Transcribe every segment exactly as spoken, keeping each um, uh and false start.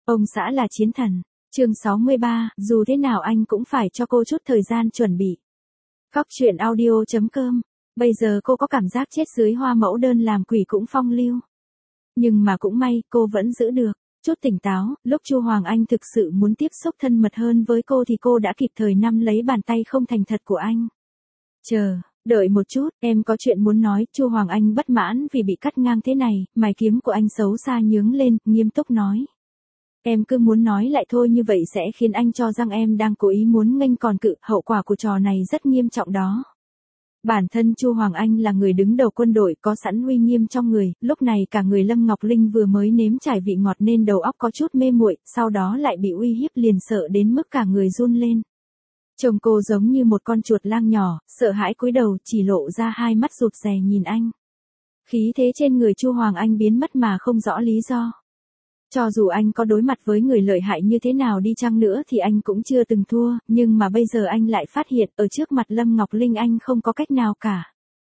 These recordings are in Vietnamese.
Ông xã là chiến thần. Chương sáu mươi ba, dù thế nào anh cũng phải cho cô chút thời gian chuẩn bị. Cóc truyện audio chấm com. Bây giờ cô có cảm giác chết dưới hoa mẫu đơn làm quỷ cũng phong lưu. Nhưng mà cũng may, cô vẫn giữ được chút tỉnh táo. Lúc Chu Hoàng Anh thực sự muốn tiếp xúc thân mật hơn với cô thì cô đã kịp thời nắm lấy bàn tay không thành thật của anh. Chờ, đợi một chút, em có chuyện muốn nói. Chu Hoàng Anh bất mãn vì bị cắt ngang thế này, mày kiếm của anh xấu xa nhướng lên, nghiêm túc nói. Em cứ muốn nói lại thôi, như vậy sẽ khiến anh cho rằng em đang cố ý muốn nghênh còn cự, hậu quả của trò này rất nghiêm trọng đó. Bản thân Chu Hoàng Anh là người đứng đầu quân đội, có sẵn uy nghiêm trong người, lúc này cả người Lâm Ngọc Linh vừa mới nếm trải vị ngọt nên đầu óc có chút mê muội, sau đó lại bị uy hiếp liền sợ đến mức cả người run lên. Trông cô giống như một con chuột lang nhỏ, sợ hãi cúi đầu, chỉ lộ ra hai mắt rụt rè nhìn anh. Khí thế trên người Chu Hoàng Anh biến mất mà không rõ lý do. Cho dù anh có đối mặt với người lợi hại như thế nào đi chăng nữa thì anh cũng chưa từng thua, nhưng mà bây giờ anh lại phát hiện ở trước mặt Lâm Ngọc Linh anh không có cách nào cả.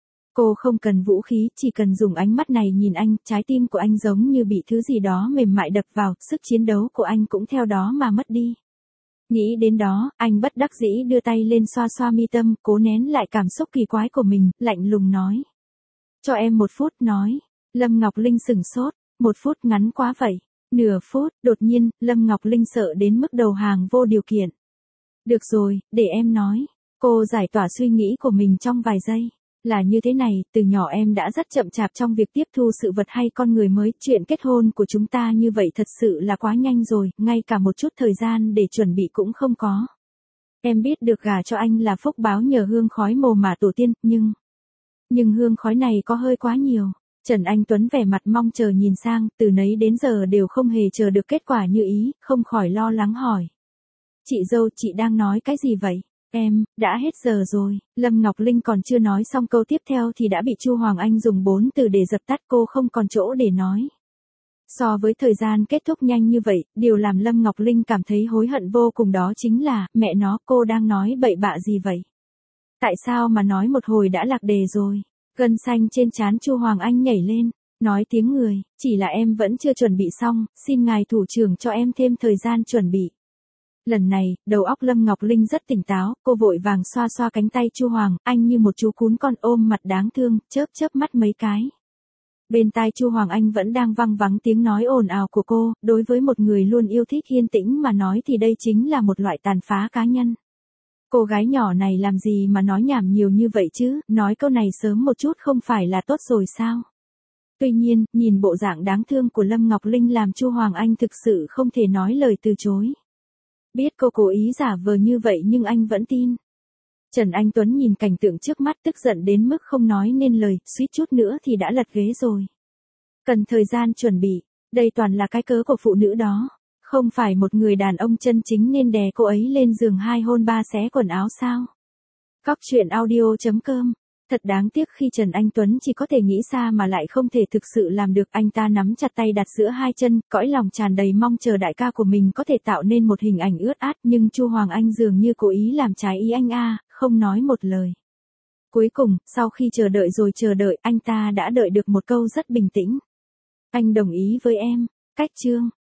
Cô không cần vũ khí, chỉ cần dùng ánh mắt này nhìn anh, trái tim của anh giống như bị thứ gì đó mềm mại đập vào, sức chiến đấu của anh cũng theo đó mà mất đi. Nghĩ đến đó, anh bất đắc dĩ đưa tay lên xoa xoa mi tâm, cố nén lại cảm xúc kỳ quái của mình, lạnh lùng nói. Cho em một phút, nói. Lâm Ngọc Linh sửng sốt, một phút ngắn quá vậy. Nửa phút, đột nhiên, Lâm Ngọc Linh sợ đến mức đầu hàng vô điều kiện. Được rồi, để em nói. Cô giải tỏa suy nghĩ của mình trong vài giây. Là như thế này, từ nhỏ em đã rất chậm chạp trong việc tiếp thu sự vật hay con người mới. Chuyện kết hôn của chúng ta như vậy thật sự là quá nhanh rồi, ngay cả một chút thời gian để chuẩn bị cũng không có. Em biết được gả cho anh là phúc báo nhờ hương khói mồ mả tổ tiên, nhưng... Nhưng hương khói này có hơi quá nhiều. Trần Anh Tuấn vẻ mặt mong chờ nhìn sang, từ nấy đến giờ đều không hề chờ được kết quả như ý, không khỏi lo lắng hỏi. Chị dâu, chị đang nói cái gì vậy? Em, đã hết giờ rồi. Lâm Ngọc Linh còn chưa nói xong câu tiếp theo thì đã bị Chu Hoàng Anh dùng bốn từ để dập tắt, cô không còn chỗ để nói. So với thời gian kết thúc nhanh như vậy, điều làm Lâm Ngọc Linh cảm thấy hối hận vô cùng đó chính là, mẹ nó, cô đang nói bậy bạ gì vậy? Tại sao mà nói một hồi đã lạc đề rồi? Gân xanh trên trán Chu Hoàng Anh nhảy lên, nói tiếng người, chỉ là em vẫn chưa chuẩn bị xong, xin ngài thủ trưởng cho em thêm thời gian chuẩn bị. Lần này, đầu óc Lâm Ngọc Linh rất tỉnh táo, cô vội vàng xoa xoa cánh tay Chu Hoàng Anh như một chú cún con ôm mặt đáng thương, chớp chớp mắt mấy cái. Bên tai Chu Hoàng Anh vẫn đang văng vắng tiếng nói ồn ào của cô, đối với một người luôn yêu thích yên tĩnh mà nói thì đây chính là một loại tàn phá cá nhân. Cô gái nhỏ này làm gì mà nói nhảm nhiều như vậy chứ, nói câu này sớm một chút không phải là tốt rồi sao? Tuy nhiên, nhìn bộ dạng đáng thương của Lâm Ngọc Linh làm Chu Hoàng Anh thực sự không thể nói lời từ chối. Biết cô cố ý giả vờ như vậy nhưng anh vẫn tin. Trần Anh Tuấn nhìn cảnh tượng trước mắt tức giận đến mức không nói nên lời, suýt chút nữa thì đã lật ghế rồi. Cần thời gian chuẩn bị, đây toàn là cái cớ của phụ nữ đó. Không phải một người đàn ông chân chính nên đè cô ấy lên giường hai hôn ba xé quần áo sao? Cóc truyện audio chấm com. Thật đáng tiếc khi Trần Anh Tuấn chỉ có thể nghĩ xa mà lại không thể thực sự làm được. Anh ta nắm chặt tay đặt giữa hai chân, cõi lòng tràn đầy mong chờ đại ca của mình có thể tạo nên một hình ảnh ướt át, nhưng Chu Hoàng Anh dường như cố ý làm trái ý anh a, không nói một lời. Cuối cùng, sau khi chờ đợi rồi chờ đợi, anh ta đã đợi được một câu rất bình tĩnh. Anh đồng ý với em. Cách chương.